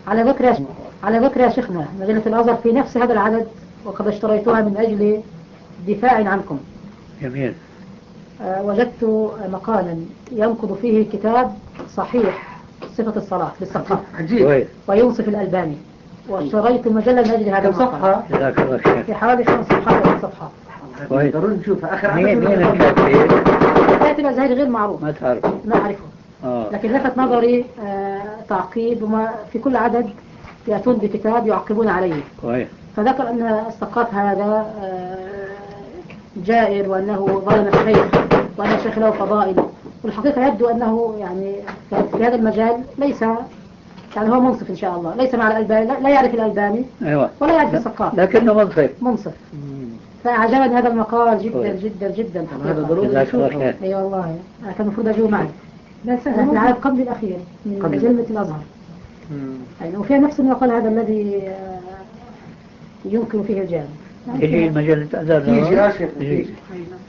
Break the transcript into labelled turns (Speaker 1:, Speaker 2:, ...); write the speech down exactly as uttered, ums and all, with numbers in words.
Speaker 1: على ذكر يا على ذكر يا شيخنا مجلة الأزهر في نفس هذا العدد وقد اشتريتها من أجل دفاع عنكم.
Speaker 2: جميل.
Speaker 1: أه وجدت مقالا ينقض فيه كتاب صحيح صفة الصلاة للسقاف وينصف الألباني، واشتريت المجلة من أجل هذا
Speaker 2: المقال
Speaker 1: في حوالي خمس صفحات أو صفحات.
Speaker 2: ضروري نشوفها. آخر عدد مين الكاتب؟
Speaker 1: الكاتب الأزهري غير معروف،
Speaker 2: ما تعرف؟
Speaker 1: ما أعرفه. آه. لكن لفت نظري آه تعقيب، وما في كل عدد يأتون بكتاب يعقبون عليه.
Speaker 2: كويس.
Speaker 1: فذكر أن السقاف هذا آه جائر، وأنه ظلم الشيخ، وأن الشيخ له فضائل. والحقيقة يبدو أنه يعني في هذا المجال ليس يعني هو منصف إن شاء الله، ليس مع الألباني، لا يعرف الألباني.
Speaker 2: أيوة.
Speaker 1: ولا يعرف السقاف،
Speaker 2: لكنه منصف
Speaker 1: منصف. فأعجبني هذا المقال جدا جدا جدا.
Speaker 2: هذا ضروري نشوفه.
Speaker 1: اي والله كان المفروض أجوا معي. في العدد قبل الأخير من مجلة الأزهر. يعني وفيها نفس المقال هذا الذي ينكر فيه الجانب.
Speaker 2: يجي مجلة الأزهر.
Speaker 3: يجي يا شيخ.